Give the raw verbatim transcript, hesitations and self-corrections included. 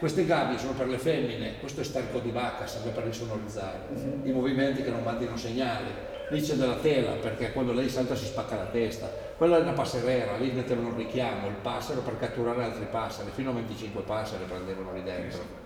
Queste gabbie sono per le femmine, questo è sterco di vacca, serve per risonorizzare Mhm. i movimenti che non mandino segnali. Lì c'è della tela, perché quando lei salta si spacca la testa. Quella è una passerera, lì mettevano il richiamo, il passero per catturare altri passeri, fino a venticinque passeri prendevano lì dentro.